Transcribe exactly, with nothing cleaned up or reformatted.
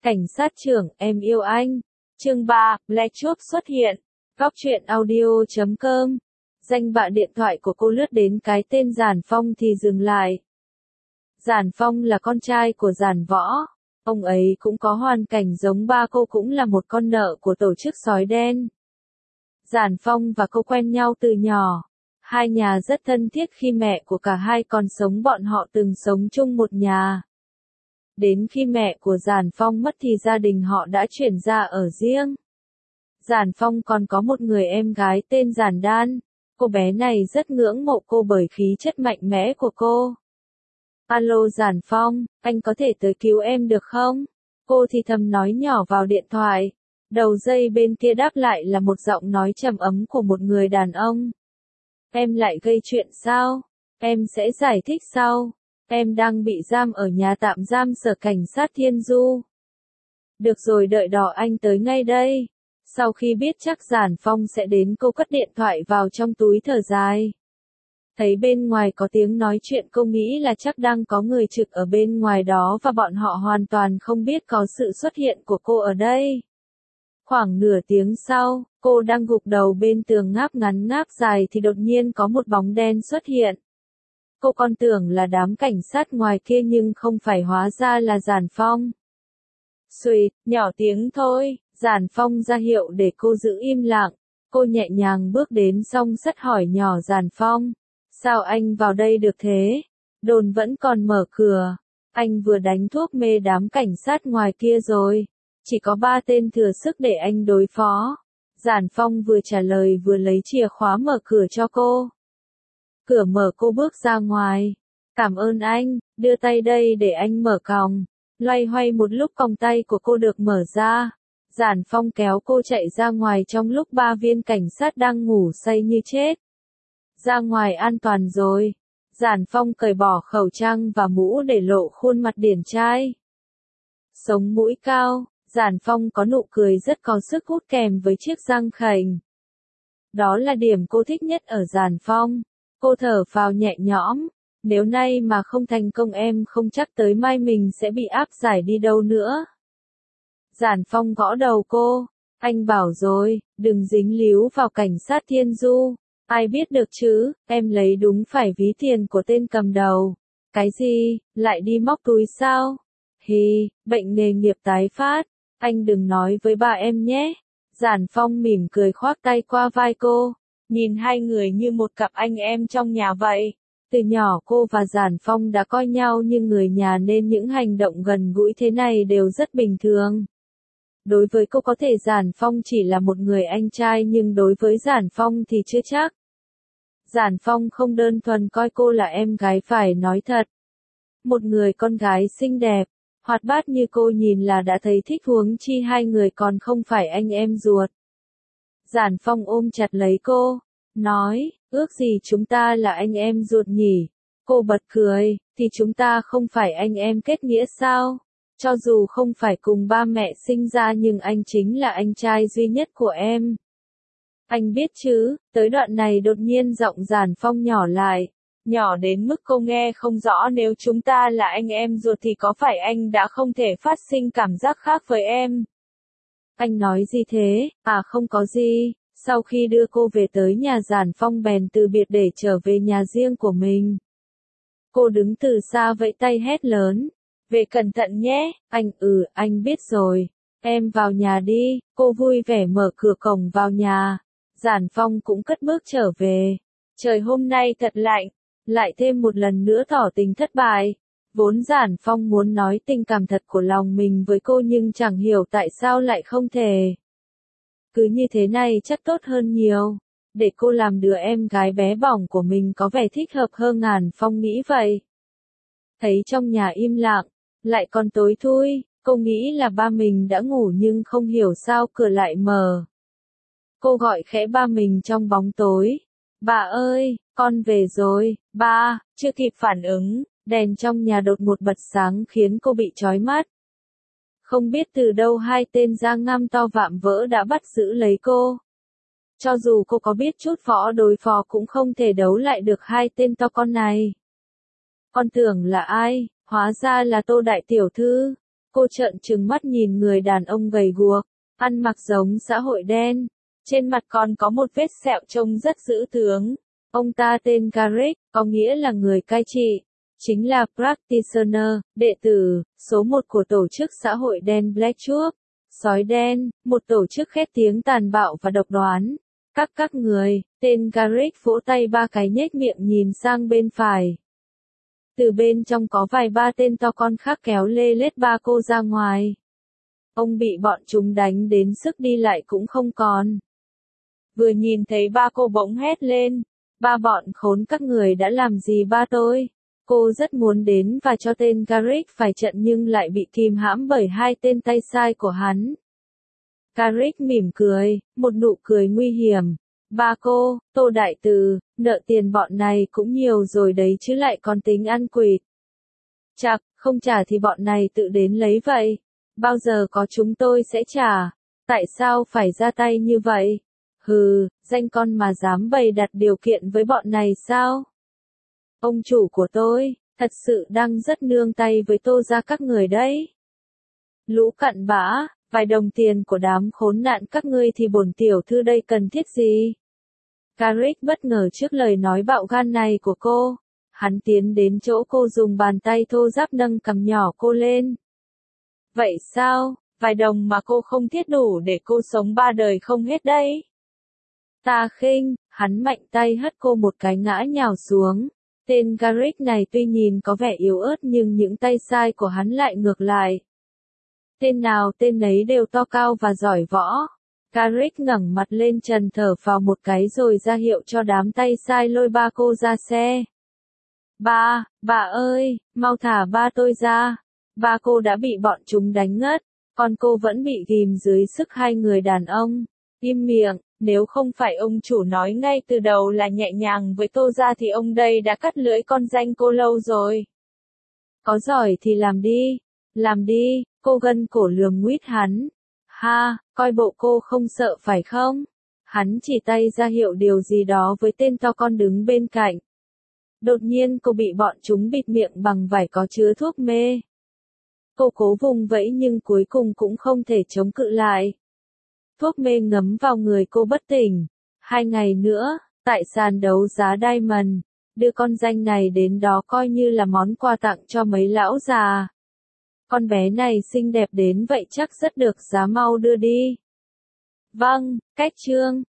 Cảnh sát trưởng, em yêu anh. Chương ba, Black Chop xuất hiện. Góc truyện audio chấm com. Danh bạ điện thoại của cô lướt đến cái tên Giản Phong thì dừng lại. Giản Phong là con trai của Giản Võ. Ông ấy cũng có hoàn cảnh giống ba cô, cũng là một con nợ của tổ chức sói đen. Giản Phong và cô quen nhau từ nhỏ. Hai nhà rất thân thiết, khi mẹ của cả hai còn sống bọn họ từng sống chung một nhà. Đến khi mẹ của Giản Phong mất thì gia đình họ đã chuyển ra ở riêng. Giản Phong còn có một người em gái tên Giản Đan. Cô bé này rất ngưỡng mộ cô bởi khí chất mạnh mẽ của cô. Alo Giản Phong, anh có thể tới cứu em được không? Cô thì thầm nói nhỏ vào điện thoại. Đầu dây bên kia đáp lại là một giọng nói trầm ấm của một người đàn ông. Em lại gây chuyện sao? Em sẽ giải thích sau. Em đang bị giam ở nhà tạm giam sở cảnh sát Thiên Du. Được rồi, đợi đó anh tới ngay đây. Sau khi biết chắc Giản Phong sẽ đến, cô cất điện thoại vào trong túi thở dài. Thấy bên ngoài có tiếng nói chuyện, cô nghĩ là chắc đang có người trực ở bên ngoài đó và bọn họ hoàn toàn không biết có sự xuất hiện của cô ở đây. Khoảng nửa tiếng sau, cô đang gục đầu bên tường ngáp ngắn ngáp dài thì đột nhiên có một bóng đen xuất hiện. Cô còn tưởng là đám cảnh sát ngoài kia nhưng không phải, hóa ra là Giản Phong. Xuỵt, nhỏ tiếng thôi, Giản Phong ra hiệu để cô giữ im lặng. Cô nhẹ nhàng bước đến song sắt hỏi nhỏ Giản Phong. Sao anh vào đây được thế? Đồn vẫn còn mở cửa. Anh vừa đánh thuốc mê đám cảnh sát ngoài kia rồi. Chỉ có ba tên thừa sức để anh đối phó. Giản Phong vừa trả lời vừa lấy chìa khóa mở cửa cho cô. Cửa mở, cô bước ra ngoài. Cảm ơn anh, đưa tay đây để anh mở còng. Loay hoay một lúc còng tay của cô được mở ra. Giản Phong kéo cô chạy ra ngoài trong lúc ba viên cảnh sát đang ngủ say như chết. Ra ngoài an toàn rồi. Giản Phong cởi bỏ khẩu trang và mũ để lộ khuôn mặt điển trai. Sống mũi cao, Giản Phong có nụ cười rất có sức hút kèm với chiếc răng khểnh. Đó là điểm cô thích nhất ở Giản Phong. Cô thở phào nhẹ nhõm. Nếu nay mà không thành công em không chắc tới mai mình sẽ bị áp giải đi đâu nữa. Giản Phong gõ đầu cô. Anh bảo rồi, đừng dính líu vào cảnh sát Thiên Du. Ai biết được chứ, em lấy đúng phải ví tiền của tên cầm đầu. Cái gì, lại đi móc túi sao? Hì, bệnh nghề nghiệp tái phát. Anh đừng nói với ba em nhé. Giản Phong mỉm cười khoác tay qua vai cô. Nhìn hai người như một cặp anh em trong nhà vậy. Từ nhỏ cô và Giản Phong đã coi nhau như người nhà nên những hành động gần gũi thế này đều rất bình thường. Đối với cô có thể Giản Phong chỉ là một người anh trai, nhưng đối với Giản Phong thì chưa chắc. Giản Phong không đơn thuần coi cô là em gái, phải nói thật. Một người con gái xinh đẹp, hoạt bát như cô nhìn là đã thấy thích, huống chi hai người còn không phải anh em ruột. Giản Phong ôm chặt lấy cô, nói, ước gì chúng ta là anh em ruột nhỉ? Cô bật cười, thì chúng ta không phải anh em kết nghĩa sao? Cho dù không phải cùng ba mẹ sinh ra nhưng anh chính là anh trai duy nhất của em. Anh biết chứ. Tới đoạn này đột nhiên giọng Giản Phong nhỏ lại. Nhỏ đến mức cô nghe không rõ, nếu chúng ta là anh em ruột thì có phải anh đã không thể phát sinh cảm giác khác với em? Anh nói gì thế? À không có gì. Sau khi đưa cô về tới nhà, Giản Phong bèn từ biệt để trở về nhà riêng của mình. Cô đứng từ xa vẫy tay hét lớn. Về cẩn thận nhé. Anh, ừ, anh biết rồi. Em vào nhà đi. Cô vui vẻ mở cửa cổng vào nhà. Giản Phong cũng cất bước trở về. Trời hôm nay thật lạnh. Lại thêm một lần nữa tỏ tình thất bại. Vốn Giản Phong muốn nói tình cảm thật của lòng mình với cô nhưng chẳng hiểu tại sao lại không thể. Cứ như thế này chắc tốt hơn nhiều. Để cô làm đứa em gái bé bỏng của mình có vẻ thích hợp hơn. Giản Phong nghĩ vậy. Thấy trong nhà im lặng, lại còn tối thui, cô nghĩ là ba mình đã ngủ nhưng không hiểu sao cửa lại mở. Cô gọi khẽ ba mình trong bóng tối. Bà ơi, con về rồi. Ba. Chưa kịp phản ứng, đèn trong nhà đột ngột bật sáng khiến cô bị chói mắt. Không biết từ đâu hai tên da ngăm to vạm vỡ đã bắt giữ lấy cô. Cho dù cô có biết chút võ đối phó cũng không thể đấu lại được hai tên to con này. Con tưởng là ai, hóa ra là Tô đại tiểu thư. Cô trợn trừng mắt nhìn người đàn ông gầy guộc, ăn mặc giống xã hội đen. Trên mặt còn có một vết sẹo trông rất dữ tướng. Ông ta tên Garrick, có nghĩa là người cai trị. Chính là practitioner, đệ tử, số một của tổ chức xã hội đen Black Chuck. Sói đen, một tổ chức khét tiếng tàn bạo và độc đoán. Các các người, tên Garrick vỗ tay ba cái nhếch miệng nhìn sang bên phải. Từ bên trong có vài ba tên to con khác kéo lê lết ba cô ra ngoài. Ông bị bọn chúng đánh đến sức đi lại cũng không còn. Vừa nhìn thấy ba cô bỗng hét lên. Ba bọn khốn các người đã làm gì ba tôi? Cô rất muốn đến và cho tên Garrick phải trận nhưng lại bị kìm hãm bởi hai tên tay sai của hắn. Garrick mỉm cười, một nụ cười nguy hiểm. Ba cô, Tô Đại Từ, nợ tiền bọn này cũng nhiều rồi đấy chứ lại còn tính ăn quỵt. Chạc, không trả thì bọn này tự đến lấy vậy. Bao giờ có chúng tôi sẽ trả. Tại sao phải ra tay như vậy? Hừ, danh con mà dám bày đặt điều kiện với bọn này sao? Ông chủ của tôi, thật sự đang rất nương tay với Tô gia các người đấy. Lũ cặn bã, vài đồng tiền của đám khốn nạn các ngươi thì bổn tiểu thư đây cần thiết gì? Garrick bất ngờ trước lời nói bạo gan này của cô. Hắn tiến đến chỗ cô dùng bàn tay thô ráp nâng cằm nhỏ cô lên. Vậy sao, vài đồng mà cô không thiết đủ để cô sống ba đời không hết đấy? Ta khinh, hắn mạnh tay hất cô một cái ngã nhào xuống. Tên Garrick này tuy nhìn có vẻ yếu ớt nhưng những tay sai của hắn lại ngược lại. Tên nào tên nấy đều to cao và giỏi võ. Garrick ngẩng mặt lên trần thở vào một cái rồi ra hiệu cho đám tay sai lôi ba cô ra xe. Ba, bà ơi, mau thả ba tôi ra. Ba cô đã bị bọn chúng đánh ngất, còn cô vẫn bị ghìm dưới sức hai người đàn ông. Im miệng, nếu không phải ông chủ nói ngay từ đầu là nhẹ nhàng với Tô gia thì ông đây đã cắt lưỡi con danh cô lâu rồi. Có giỏi thì làm đi, làm đi, cô gân cổ lườm nguýt hắn. Ha, coi bộ cô không sợ phải không? Hắn chỉ tay ra hiệu điều gì đó với tên to con đứng bên cạnh. Đột nhiên cô bị bọn chúng bịt miệng bằng vải có chứa thuốc mê. Cô cố vùng vẫy nhưng cuối cùng cũng không thể chống cự lại. Thuốc mê ngấm vào người cô bất tỉnh. Hai ngày nữa, tại sàn đấu giá Diamond, đưa con danh này đến đó coi như là món quà tặng cho mấy lão già. Con bé này xinh đẹp đến vậy chắc rất được giá, mau đưa đi. Vâng, cách chương.